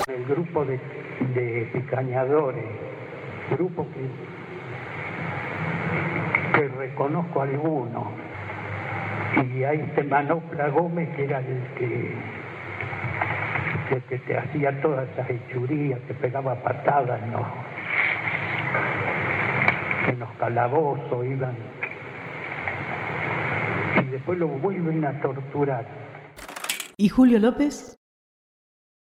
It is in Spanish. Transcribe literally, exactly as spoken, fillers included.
El grupo de, de picañadores, grupo que, que reconozco algunos, y a este Manopla Gómez, que era el que, el que te hacía todas esas hechurías, que pegaba patadas en los, en los calabozos, iban, y después lo vuelven a torturar. ¿Y Julio López?